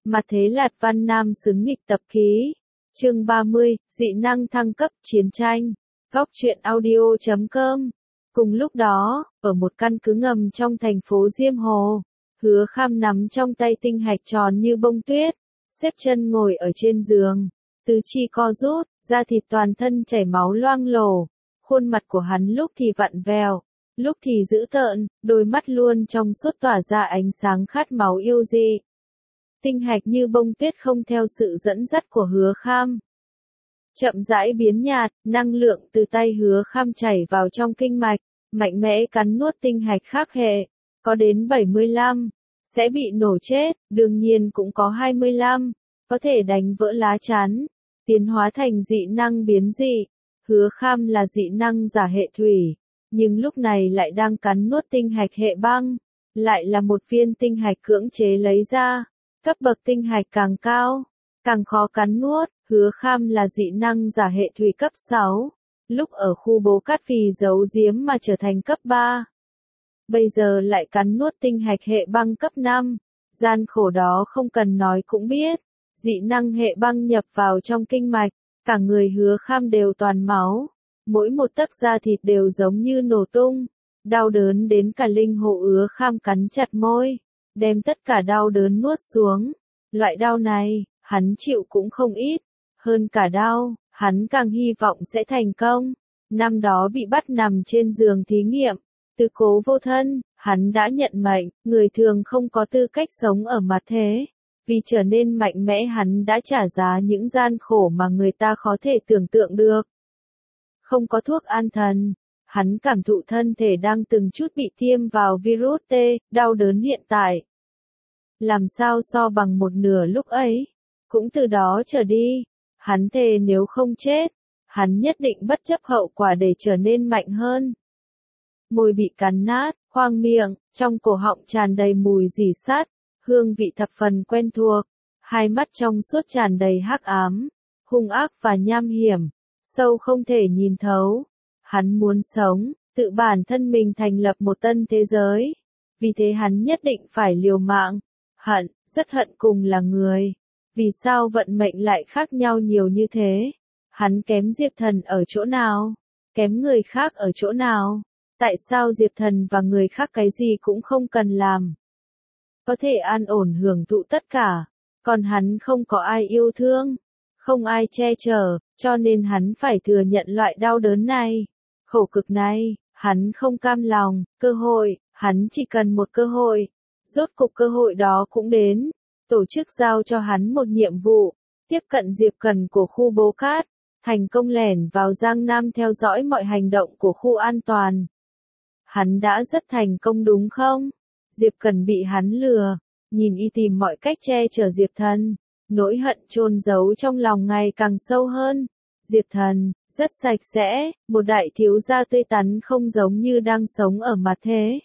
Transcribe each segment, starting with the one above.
Mặt thế Lạt Văn Nam xứng nghịch tập ký. Chương 30, dị năng thăng cấp chiến tranh. Góc truyện audio.com. Cùng lúc đó, ở một căn cứ ngầm trong thành phố Diêm Hồ, Hứa Kham nắm trong tay tinh hạch tròn như bông tuyết, xếp chân ngồi ở trên giường, tứ chi co rút, da thịt toàn thân chảy máu loang lổ, khuôn mặt của hắn lúc thì vặn vẹo, lúc thì dữ tợn, đôi mắt luôn trong suốt tỏa ra ánh sáng khát máu yêu dị. Tinh hạch như bông tuyết không theo sự dẫn dắt của Hứa Kham, chậm rãi biến nhạt, năng lượng từ tay Hứa Kham chảy vào trong kinh mạch, mạnh mẽ cắn nuốt tinh hạch khác hệ, có đến 75, sẽ bị nổ chết, đương nhiên cũng có 25, có thể đánh vỡ lá chắn, tiến hóa thành dị năng biến dị. Hứa Kham là dị năng giả hệ thủy, nhưng lúc này lại đang cắn nuốt tinh hạch hệ băng, lại là một viên tinh hạch cưỡng chế lấy ra, cấp bậc tinh hạch càng cao, càng khó cắn nuốt. Hứa Kham là dị năng giả hệ thủy cấp 6, lúc ở khu bố cát vì giấu giếm mà trở thành cấp 3. Bây giờ lại cắn nuốt tinh hạch hệ băng cấp 5, gian khổ đó không cần nói cũng biết. Dị năng hệ băng nhập vào trong kinh mạch, cả người Hứa Kham đều toàn máu, mỗi một tấc da thịt đều giống như nổ tung, đau đớn đến cả linh hồn. Hứa Kham cắn chặt môi, đem tất cả đau đớn nuốt xuống. Loại đau này, hắn chịu cũng không ít, hơn cả đau, hắn càng hy vọng sẽ thành công. Năm đó bị bắt nằm trên giường thí nghiệm, tứ cố vô thân, hắn đã nhận mệnh, người thường không có tư cách sống ở mặt thế. Vì trở nên mạnh mẽ hắn đã trả giá những gian khổ mà người ta khó thể tưởng tượng được. Không có thuốc an thần, hắn cảm thụ thân thể đang từng chút bị tiêm vào virus T, đau đớn hiện tại. Làm sao so bằng một nửa lúc ấy, cũng từ đó trở đi, hắn thề nếu không chết, hắn nhất định bất chấp hậu quả để trở nên mạnh hơn. Môi bị cắn nát, khoang miệng, trong cổ họng tràn đầy mùi rỉ sắt, hương vị thập phần quen thuộc, hai mắt trong suốt tràn đầy hắc ám, hung ác và nham hiểm, sâu không thể nhìn thấu. Hắn muốn sống, tự bản thân mình thành lập một tân thế giới, vì thế hắn nhất định phải liều mạng, hận, rất hận cùng là người. Vì sao vận mệnh lại khác nhau nhiều như thế? Hắn kém Diệp Thần ở chỗ nào? Kém người khác ở chỗ nào? Tại sao Diệp Thần và người khác cái gì cũng không cần làm? Có thể an ổn hưởng thụ tất cả, còn hắn không có ai yêu thương, không ai che chở, cho nên hắn phải thừa nhận loại đau đớn này, khổ cực này. Hắn không cam lòng, cơ hội, hắn chỉ cần một cơ hội. Rốt cục cơ hội đó cũng đến. Tổ chức giao cho hắn một nhiệm vụ, tiếp cận Diệp Cần của khu bố cát, thành công lẻn vào Giang Nam theo dõi mọi hành động của khu an toàn. Hắn đã rất thành công đúng không? Diệp Cần bị hắn lừa, nhìn y tìm mọi cách che chở Diệp Thần, nỗi hận chôn giấu trong lòng ngày càng sâu hơn. Diệp Thần, rất sạch sẽ, một đại thiếu gia tươi tắn không giống như đang sống ở mặt thế.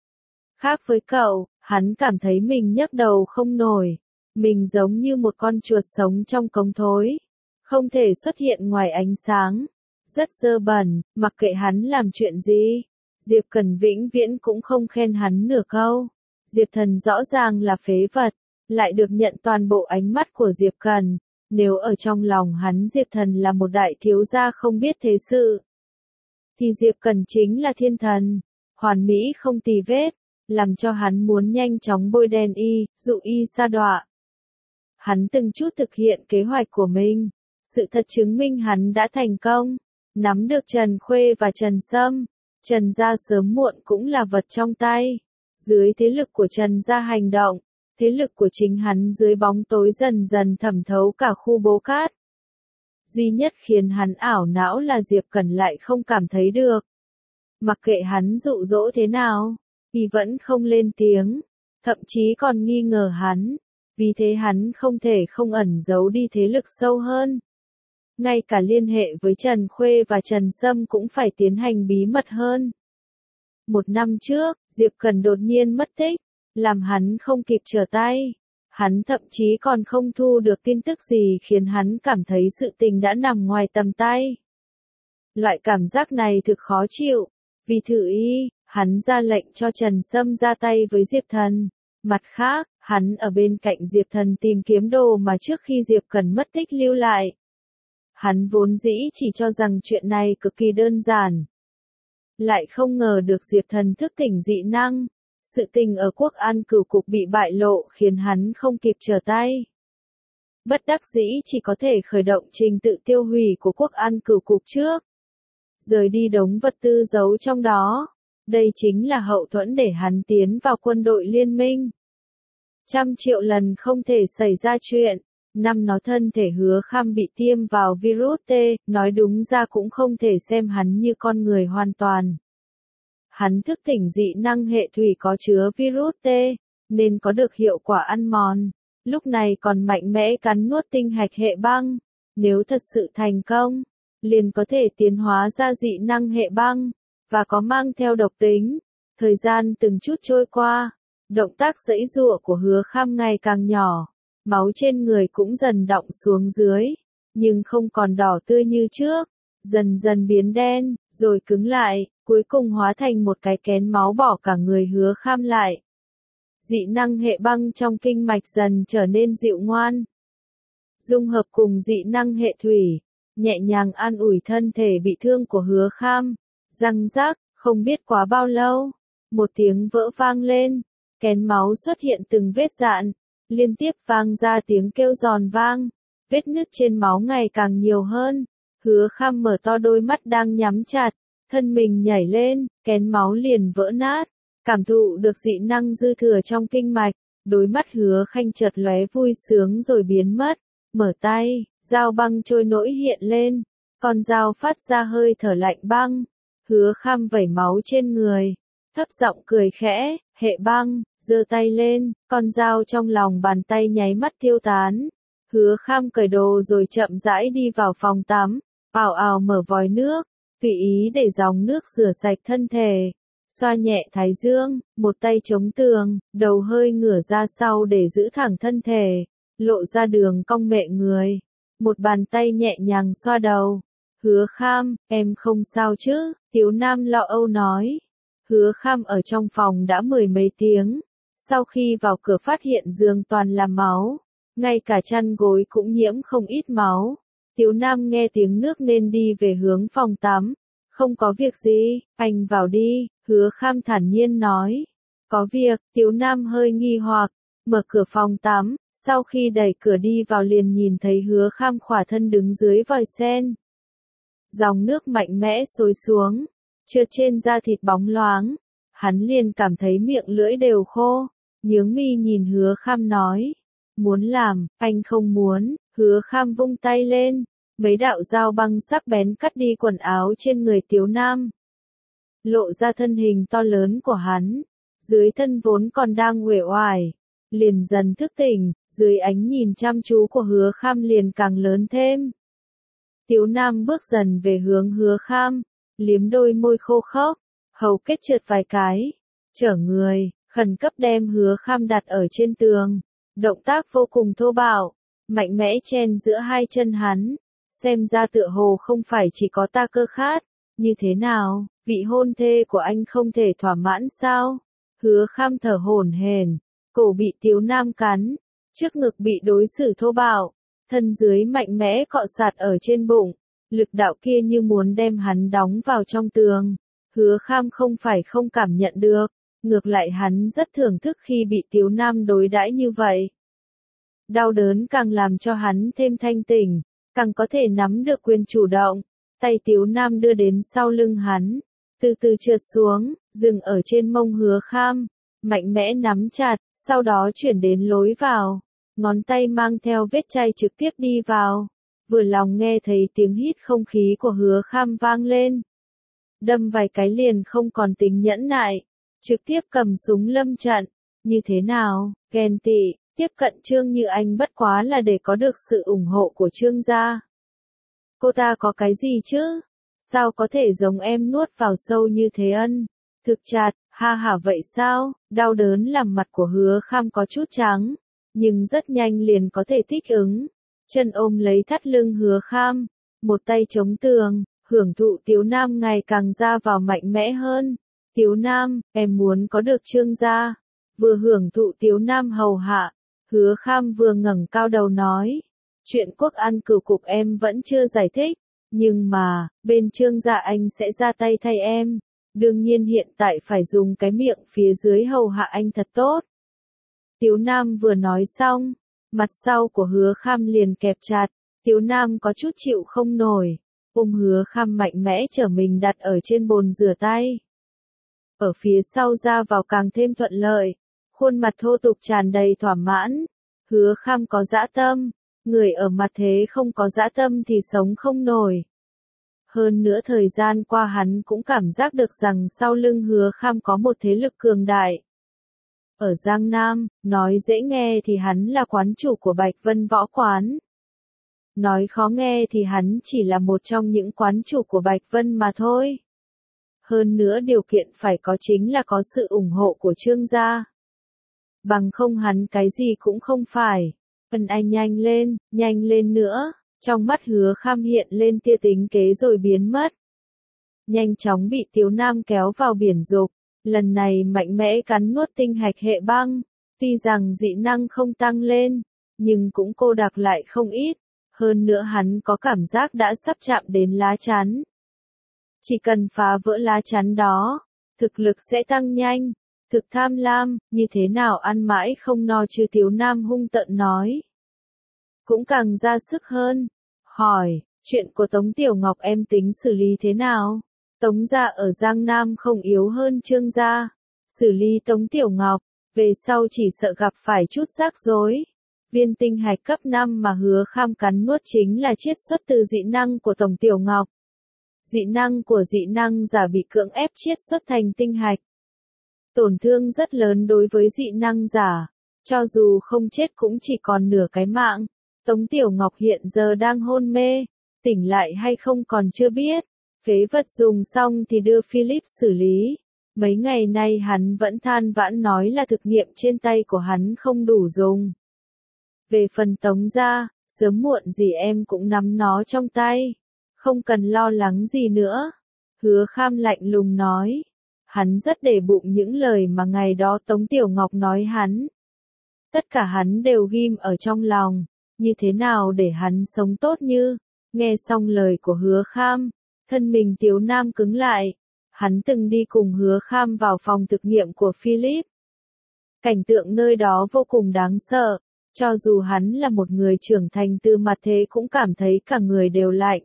Khác với cậu, hắn cảm thấy mình nhấc đầu không nổi, mình giống như một con chuột sống trong cống thối, không thể xuất hiện ngoài ánh sáng, rất dơ bẩn, mặc kệ hắn làm chuyện gì. Diệp Cần vĩnh viễn cũng không khen hắn nửa câu. Diệp Thần rõ ràng là phế vật, lại được nhận toàn bộ ánh mắt của Diệp Cần. Nếu ở trong lòng hắn Diệp Thần là một đại thiếu gia không biết thế sự, thì Diệp Cần chính là thiên thần, hoàn mỹ không tì vết, làm cho hắn muốn nhanh chóng bôi đen y, dụ y sa đọa. Hắn từng chút thực hiện kế hoạch của mình, sự thật chứng minh hắn đã thành công, nắm được Trần Khuê và Trần Sâm. Trần gia sớm muộn cũng là vật trong tay. Dưới thế lực của Trần gia hành động, thế lực của chính hắn dưới bóng tối dần dần thẩm thấu cả khu bố cát. Duy nhất khiến hắn ảo não là Diệp Cần lại không cảm thấy được. Mặc kệ hắn dụ dỗ thế nào, y vẫn không lên tiếng, thậm chí còn nghi ngờ hắn, vì thế hắn không thể không ẩn giấu đi thế lực sâu hơn. Ngay cả liên hệ với Trần Khuê và Trần Sâm cũng phải tiến hành bí mật hơn. Một năm trước, Diệp Cần đột nhiên mất tích, làm hắn không kịp trở tay. Hắn thậm chí còn không thu được tin tức gì khiến hắn cảm thấy sự tình đã nằm ngoài tầm tay. Loại cảm giác này thực khó chịu. Vì thử y, hắn ra lệnh cho Trần Sâm ra tay với Diệp Thần. Mặt khác, Hắn ở bên cạnh Diệp Thần tìm kiếm đồ mà trước khi Diệp Cần mất tích lưu lại. Hắn vốn dĩ chỉ cho rằng chuyện này cực kỳ đơn giản. Lại không ngờ được Diệp Thần thức tỉnh dị năng. Sự tình ở Quốc An Cửu Cục bị bại lộ khiến hắn không kịp trở tay. Bất đắc dĩ chỉ có thể khởi động trình tự tiêu hủy của Quốc An Cửu Cục trước. Rời đi đống vật tư giấu trong đó. Đây chính là hậu thuẫn để hắn tiến vào quân đội liên minh. 100 triệu lần không thể xảy ra chuyện. Năm nó thân thể Hứa Kham bị tiêm vào virus T, nói đúng ra cũng không thể xem hắn như con người hoàn toàn. Hắn thức tỉnh dị năng hệ thủy có chứa virus T, nên có được hiệu quả ăn mòn. Lúc này còn mạnh mẽ cắn nuốt tinh hạch hệ băng. Nếu thật sự thành công, liền có thể tiến hóa ra dị năng hệ băng, và có mang theo độc tính. Thời gian từng chút trôi qua, động tác giãy giụa của Hứa Kham ngày càng nhỏ. Máu trên người cũng dần đọng xuống dưới, nhưng không còn đỏ tươi như trước, dần dần biến đen, rồi cứng lại, cuối cùng hóa thành một cái kén máu bỏ cả người Hứa Kham lại. Dị năng hệ băng trong kinh mạch dần trở nên dịu ngoan. Dung hợp cùng dị năng hệ thủy, nhẹ nhàng an ủi thân thể bị thương của Hứa Kham. Răng rác, không biết quá bao lâu, một tiếng vỡ vang lên, kén máu xuất hiện từng vết dạn. Liên tiếp vang ra tiếng kêu giòn vang, vết nứt trên máu ngày càng nhiều hơn. Hứa Kham mở to đôi mắt đang nhắm chặt, thân mình nhảy lên, kén máu liền vỡ nát. Cảm thụ được dị năng dư thừa trong kinh mạch, đôi mắt Hứa Khanh chợt lóe vui sướng rồi biến mất. Mở tay, dao băng trôi nổi hiện lên, con dao phát ra hơi thở lạnh băng. Hứa Kham vẩy máu trên người, thấp giọng cười khẽ, hệ băng. Giơ tay lên, con dao trong lòng bàn tay nháy mắt tiêu tán. Hứa Kham cởi đồ rồi chậm rãi đi vào phòng tắm, ào ào mở vòi nước, tùy ý để dòng nước rửa sạch thân thể, xoa nhẹ thái dương, một tay chống tường, đầu hơi ngửa ra sau để giữ thẳng thân thể, lộ ra đường cong mệ người. Một bàn tay nhẹ nhàng xoa đầu. Hứa Kham, em không sao chứ? Tiếu Nam lo âu nói. Hứa Kham ở trong phòng đã 10 mấy tiếng. Sau khi vào cửa phát hiện giường toàn là máu, ngay cả chăn gối cũng nhiễm không ít máu. Tiếu Nam nghe tiếng nước nên đi về hướng phòng tắm. Không có việc gì, anh vào đi, Hứa Kham thản nhiên nói. Có việc, Tiếu Nam hơi nghi hoặc, mở cửa phòng tắm, sau khi đẩy cửa đi vào liền nhìn thấy Hứa Kham khỏa thân đứng dưới vòi sen. Dòng nước mạnh mẽ xối xuống, trượt trên da thịt bóng loáng. Hắn liền cảm thấy miệng lưỡi đều khô, nhướng mi nhìn Hứa Kham nói. Muốn làm, anh không muốn. Hứa Kham vung tay lên, mấy đạo dao băng sắc bén cắt đi quần áo trên người Tiếu Nam. Lộ ra thân hình to lớn của hắn, dưới thân vốn còn đang uể oải, liền dần thức tỉnh, dưới ánh nhìn chăm chú của Hứa Kham liền càng lớn thêm. Tiếu Nam bước dần về hướng Hứa Kham, liếm đôi môi khô khốc, hầu kết trượt vài cái, trở người, khẩn cấp đem Hứa Kham đặt ở trên tường, động tác vô cùng thô bạo, mạnh mẽ chen giữa hai chân hắn, xem ra tựa hồ không phải chỉ có ta cơ khát, như thế nào, vị hôn thê của anh không thể thỏa mãn sao? Hứa Kham thở hổn hển, cổ bị Tiếu Nam cắn, trước ngực bị đối xử thô bạo, thân dưới mạnh mẽ cọ sạt ở trên bụng, lực đạo kia như muốn đem hắn đóng vào trong tường. Hứa Kham không phải không cảm nhận được, ngược lại hắn rất thưởng thức khi bị Tiếu Nam đối đãi như vậy. Đau đớn càng làm cho hắn thêm thanh tỉnh, càng có thể nắm được quyền chủ động. Tay Tiếu Nam đưa đến sau lưng hắn, từ từ trượt xuống, dừng ở trên mông Hứa Kham, mạnh mẽ nắm chặt, sau đó chuyển đến lối vào. Ngón tay mang theo vết chai trực tiếp đi vào, vừa lòng nghe thấy tiếng hít không khí của Hứa Kham vang lên. Đâm vài cái liền không còn tính nhẫn nại, trực tiếp cầm súng lâm trận. Như thế nào, ghen tị, tiếp cận Trương Như Anh bất quá là để có được sự ủng hộ của Trương gia. Cô ta có cái gì chứ? Sao có thể giống em nuốt vào sâu như thế ân? Thực chặt, ha hả vậy sao? Đau đớn làm mặt của Hứa Kham có chút trắng, nhưng rất nhanh liền có thể thích ứng. Chân ôm lấy thắt lưng Hứa Kham, một tay chống tường, hưởng thụ Tiếu Nam ngày càng ra vào mạnh mẽ hơn. Tiếu Nam, em muốn có được Trương gia. vừa hưởng thụ Tiếu Nam hầu hạ, Hứa Kham vừa ngẩng cao đầu nói, chuyện Quốc An Cửu cục em vẫn chưa giải thích, nhưng mà, bên Trương gia anh sẽ ra tay thay em, đương nhiên hiện tại phải dùng cái miệng phía dưới hầu hạ anh thật tốt. Tiếu Nam vừa nói xong, mặt sau của Hứa Kham liền kẹp chặt, Tiếu Nam có chút chịu không nổi, ôm Hứa Kham mạnh mẽ chở mình đặt ở trên bồn rửa tay. Ở phía sau ra vào càng thêm thuận lợi, khuôn mặt thô tục tràn đầy thỏa mãn, Hứa Kham có dã tâm, người ở mặt thế không có dã tâm thì sống không nổi. Hơn nữa thời gian qua hắn cũng cảm giác được rằng sau lưng Hứa Kham có một thế lực cường đại. Ở Giang Nam, nói dễ nghe thì hắn là quán chủ của Bạch Vân Võ Quán. Nói khó nghe thì hắn chỉ là một trong những quán chủ của Bạch Vân mà thôi. Hơn nữa điều kiện phải có chính là có sự ủng hộ của Trương gia. Bằng không hắn cái gì cũng không phải. Anh nhanh lên nữa. Trong mắt Hứa Kham hiện lên tia tính kế rồi biến mất. Nhanh chóng bị Tiếu Nam kéo vào biển dục. Lần này mạnh mẽ cắn nuốt tinh hạch hệ băng. Tuy rằng dị năng không tăng lên, nhưng cũng cô đặc lại không ít. Hơn nữa hắn có cảm giác đã sắp chạm đến lá chắn. Chỉ cần phá vỡ lá chắn đó, thực lực sẽ tăng nhanh. Thực tham lam, như thế nào ăn mãi không no chứ, Tiếu Nam hung tợn nói. Cũng càng ra sức hơn. Hỏi, chuyện của Tống Tiểu Ngọc em tính xử lý thế nào? Tống gia ở Giang Nam không yếu hơn Trương gia. Xử lý Tống Tiểu Ngọc, về sau chỉ sợ gặp phải chút rắc rối. Viên tinh hạch cấp 5 mà Hứa Kham cắn nuốt chính là chiết xuất từ dị năng của Tống Tiểu Ngọc. Dị năng của dị năng giả bị cưỡng ép chiết xuất thành tinh hạch. Tổn thương rất lớn đối với dị năng giả, cho dù không chết cũng chỉ còn nửa cái mạng. Tống Tiểu Ngọc hiện giờ đang hôn mê, tỉnh lại hay không còn chưa biết. Phế vật dùng xong thì đưa Philip xử lý. Mấy ngày nay hắn vẫn than vãn nói là thực nghiệm trên tay của hắn không đủ dùng. Về phần Tống gia, sớm muộn gì em cũng nắm nó trong tay. Không cần lo lắng gì nữa. Hứa Kham lạnh lùng nói. Hắn rất để bụng những lời mà ngày đó Tống Tiểu Ngọc nói hắn. Tất cả hắn đều ghim ở trong lòng. Như thế nào để hắn sống tốt như. Nghe xong lời của Hứa Kham, thân mình Tiếu Nam cứng lại. Hắn từng đi cùng Hứa Kham vào phòng thực nghiệm của Philip. Cảnh tượng nơi đó vô cùng đáng sợ. Cho dù hắn là một người trưởng thành từ mặt thế cũng cảm thấy cả người đều lạnh.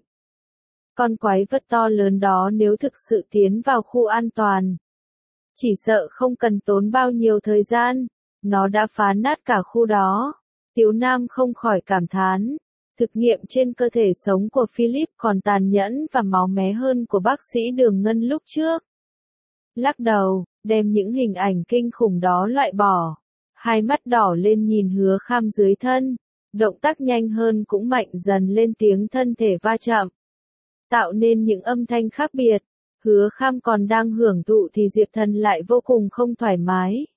Con quái vật to lớn đó nếu thực sự tiến vào khu an toàn, chỉ sợ không cần tốn bao nhiêu thời gian, nó đã phá nát cả khu đó. Tiếu Nam không khỏi cảm thán, thực nghiệm trên cơ thể sống của Philip còn tàn nhẫn và máu me hơn của bác sĩ Đường Ngân lúc trước. Lắc đầu, đem những hình ảnh kinh khủng đó loại bỏ. Hai mắt đỏ lên nhìn Hứa Kham dưới thân, động tác nhanh hơn cũng mạnh dần lên tiếng thân thể va chạm. Tạo nên những âm thanh khác biệt. Hứa Kham còn đang hưởng thụ thì Diệp Thần lại vô cùng không thoải mái.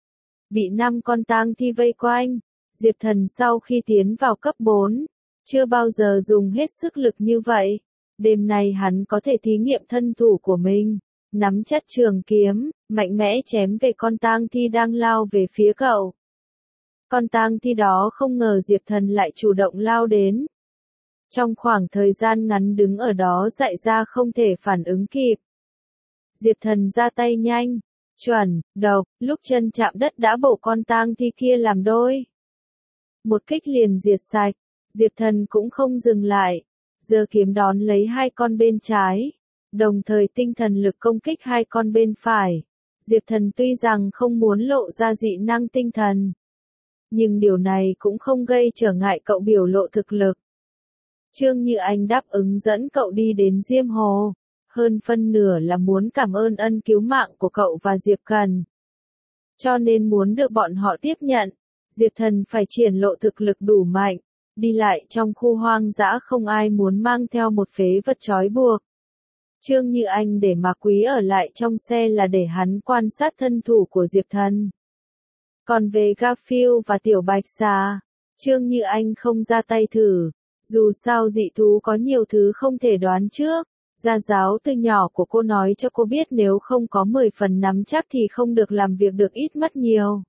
Bị 5 con tang thi vây quanh, Diệp Thần sau khi tiến vào cấp 4, chưa bao giờ dùng hết sức lực như vậy. Đêm nay hắn có thể thí nghiệm thân thủ của mình, nắm chặt trường kiếm, mạnh mẽ chém về con tang thi đang lao về phía cậu. Con tang thi đó không ngờ Diệp Thần lại chủ động lao đến. Trong khoảng thời gian ngắn đứng ở đó dại ra không thể phản ứng kịp. Diệp Thần ra tay nhanh, chuẩn, độc, lúc chân chạm đất đã bổ con tang thi kia làm đôi. Một kích liền diệt sạch, Diệp Thần cũng không dừng lại, giơ kiếm đón lấy 2 con bên trái, đồng thời tinh thần lực công kích 2 con bên phải. Diệp Thần tuy rằng không muốn lộ ra dị năng tinh thần, nhưng điều này cũng không gây trở ngại cậu biểu lộ thực lực. Trương Như Anh đáp ứng dẫn cậu đi đến Diêm Hồ, hơn phân nửa là muốn cảm ơn ân cứu mạng của cậu và Diệp Cần. Cho nên muốn được bọn họ tiếp nhận, Diệp Thần phải triển lộ thực lực đủ mạnh, đi lại trong khu hoang dã không ai muốn mang theo một phế vật trói buộc. Trương Như Anh để Mạc Quý ở lại trong xe là để hắn quan sát thân thủ của Diệp Thần. Còn về Garfield và Tiểu Bạch Xà, Trương Như Anh không ra tay thử. Dù sao dị thú có nhiều thứ không thể đoán trước, Gia giáo từ nhỏ của cô nói cho cô biết nếu không có 10 phần nắm chắc thì không được làm việc được ít mất nhiều.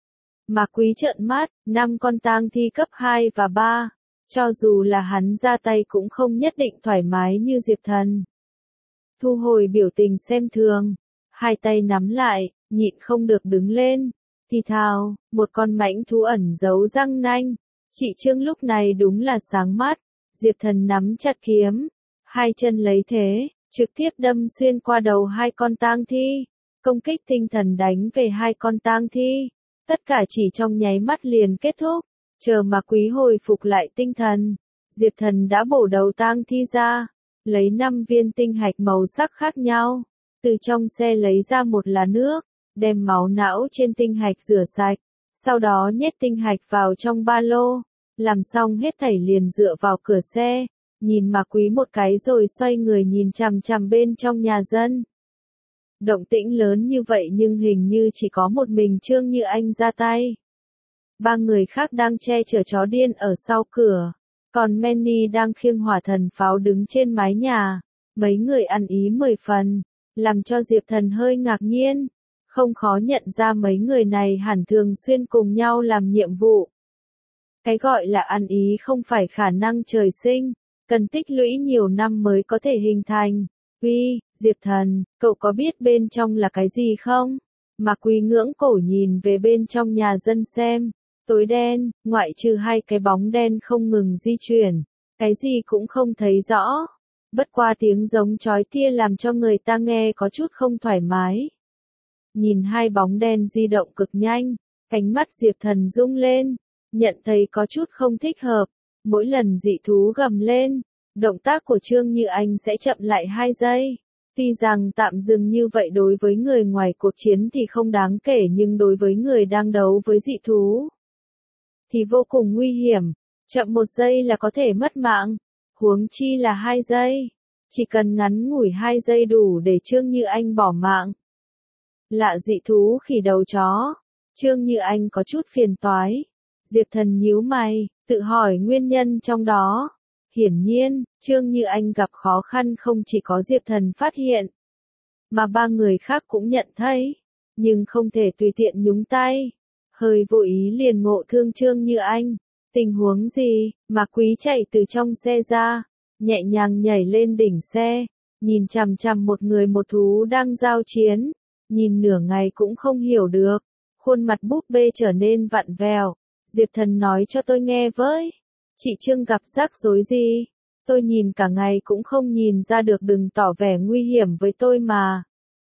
Mạc Quý trợn mắt, 5 con tang thi cấp 2 và 3. Cho dù là hắn ra tay cũng không nhất định thoải mái như Diệp Thần. Thu hồi biểu tình xem thường, hai tay nắm lại, nhịn không được đứng lên. Thì thào, một con mãnh thú ẩn giấu răng nanh. Chị Trương lúc này đúng là sáng mắt. Diệp Thần nắm chặt kiếm, hai chân lấy thế, trực tiếp đâm xuyên qua đầu hai con tang thi. Công kích tinh thần đánh về hai con tang thi. Tất cả chỉ trong nháy mắt liền kết thúc. Chờ mà Quý hồi phục lại tinh thần, Diệp Thần đã bổ đầu tang thi ra, lấy 5 viên tinh hạch màu sắc khác nhau, từ trong xe lấy ra một lá nước, đem máu não trên tinh hạch rửa sạch, sau đó nhét tinh hạch vào trong ba lô, làm xong hết thảy liền dựa vào cửa xe, nhìn mà Quý một cái rồi xoay người nhìn chằm chằm bên trong nhà dân. Động tĩnh lớn như vậy nhưng hình như chỉ có một mình Trương Như Anh ra tay. 3 người khác đang che chở chó điên ở sau cửa, còn Manny đang khiêng hỏa thần pháo đứng trên mái nhà. Mấy người ăn ý 10 phần, làm cho Diệp Thần hơi ngạc nhiên, không khó nhận ra mấy người này hẳn thường xuyên cùng nhau làm nhiệm vụ. Cái gọi là ăn ý không phải khả năng trời sinh, cần tích lũy nhiều năm mới có thể hình thành. Uy, Diệp Thần, cậu có biết bên trong là cái gì không? Mạc Quý ngưỡng cổ nhìn về bên trong nhà dân xem. Tối đen, ngoại trừ hai cái bóng đen không ngừng di chuyển, cái gì cũng không thấy rõ. Bất qua tiếng giống chói tia làm cho người ta nghe có chút không thoải mái. Nhìn hai bóng đen di động cực nhanh, cánh mắt Diệp Thần rung lên, nhận thấy có chút không thích hợp. Mỗi lần dị thú gầm lên, động tác của Trương Như Anh sẽ chậm lại 2 giây. Tuy rằng tạm dừng như vậy đối với người ngoài cuộc chiến thì không đáng kể nhưng đối với người đang đấu với dị thú thì vô cùng nguy hiểm, chậm 1 giây là có thể mất mạng, huống chi là 2 giây. Chỉ cần ngắn ngủi 2 giây đủ để Trương Như Anh bỏ mạng. Lạ dị thú khỉ đầu chó, Trương Như Anh có chút phiền toái. Diệp Thần nhíu mày, tự hỏi nguyên nhân trong đó. Hiển nhiên, Trương Như Anh gặp khó khăn không chỉ có Diệp Thần phát hiện, mà 3 người khác cũng nhận thấy, nhưng không thể tùy tiện nhúng tay. Hơi vô ý liền ngộ thương Trương Như Anh. Tình huống gì? Mạc Quý chạy từ trong xe ra, nhẹ nhàng nhảy lên đỉnh xe, nhìn chằm chằm một người một thú đang giao chiến, nhìn nửa ngày cũng không hiểu được, khuôn mặt búp bê trở nên vặn vẹo. Diệp Thần nói cho tôi nghe với, chị Trương gặp rắc rối gì? Tôi nhìn cả ngày cũng không nhìn ra được, đừng tỏ vẻ nguy hiểm với tôi mà.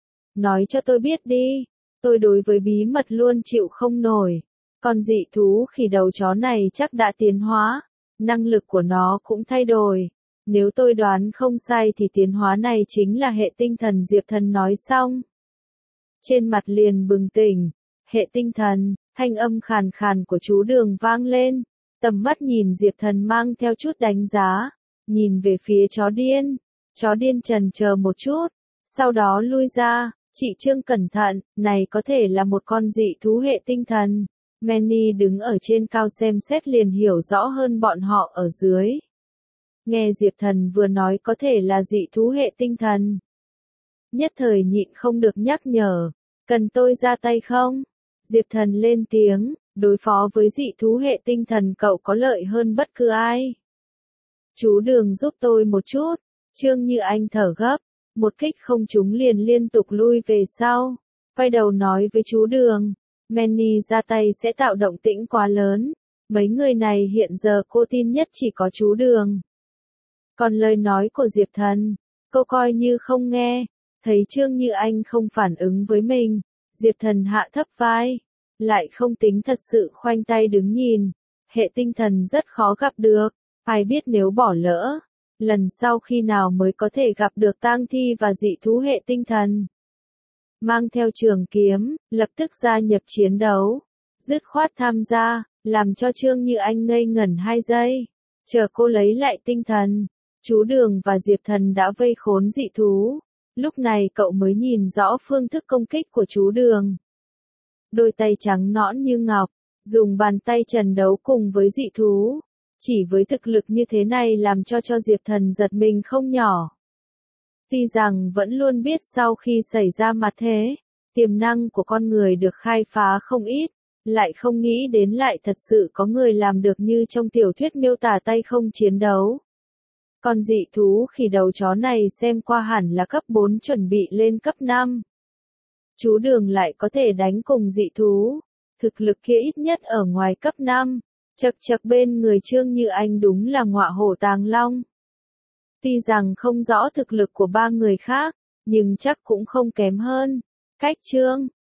Nói cho tôi biết đi. Tôi đối với bí mật luôn chịu không nổi. Con dị thú khỉ đầu chó này chắc đã tiến hóa, năng lực của nó cũng thay đổi. Nếu tôi đoán không sai thì tiến hóa này chính là hệ tinh thần. Diệp Thần nói xong, trên mặt liền bừng tỉnh. Hệ tinh thần, thanh âm khàn khàn của chú Đường vang lên. Tầm mắt nhìn Diệp Thần mang theo chút đánh giá, nhìn về phía chó điên. Chó điên chần chờ một chút, sau đó lui ra. Chị Trương cẩn thận, này có thể là một con dị thú hệ tinh thần. Manny đứng ở trên cao xem xét liền hiểu rõ hơn bọn họ ở dưới. Nghe Diệp Thần vừa nói có thể là dị thú hệ tinh thần. Nhất thời nhịn không được nhắc nhở, cần tôi ra tay không? Diệp Thần lên tiếng, đối phó với dị thú hệ tinh thần cậu có lợi hơn bất cứ ai. Chú Đường giúp tôi một chút. Trương Như Anh thở gấp. Một kích không trúng liền liên tục lui về sau, quay đầu nói với chú Đường, Manny ra tay sẽ tạo động tĩnh quá lớn, mấy người này hiện giờ cô tin nhất chỉ có chú Đường. Còn lời nói của Diệp Thần, cô coi như không nghe, thấy Trương Như Anh không phản ứng với mình, Diệp Thần hạ thấp vai, lại không tính thật sự khoanh tay đứng nhìn, hệ tinh thần rất khó gặp được, ai biết nếu bỏ lỡ. Lần sau khi nào mới có thể gặp được tang thi và dị thú hệ tinh thần. Mang theo trường kiếm, lập tức gia nhập chiến đấu. Dứt khoát tham gia, làm cho Trương Như Anh ngây ngẩn 2 giây. Chờ cô lấy lại tinh thần, chú Đường và Diệp Thần đã vây khốn dị thú. Lúc này cậu mới nhìn rõ phương thức công kích của chú Đường. Đôi tay trắng nõn như ngọc, dùng bàn tay trần đấu cùng với dị thú. Chỉ với thực lực như thế này làm cho Diệp Thần giật mình không nhỏ. Tuy rằng vẫn luôn biết sau khi xảy ra mặt thế, tiềm năng của con người được khai phá không ít, lại không nghĩ đến lại thật sự có người làm được như trong tiểu thuyết miêu tả tay không chiến đấu. Con dị thú khỉ đầu chó này xem qua hẳn là cấp 4 chuẩn bị lên cấp 5. Chú Đường lại có thể đánh cùng dị thú, thực lực kia ít nhất ở ngoài cấp 5, chật chật bên người Trương Như Anh đúng là ngọa hổ tàng long. Tuy rằng không rõ thực lực của ba người khác, nhưng chắc cũng không kém hơn. Cách Trương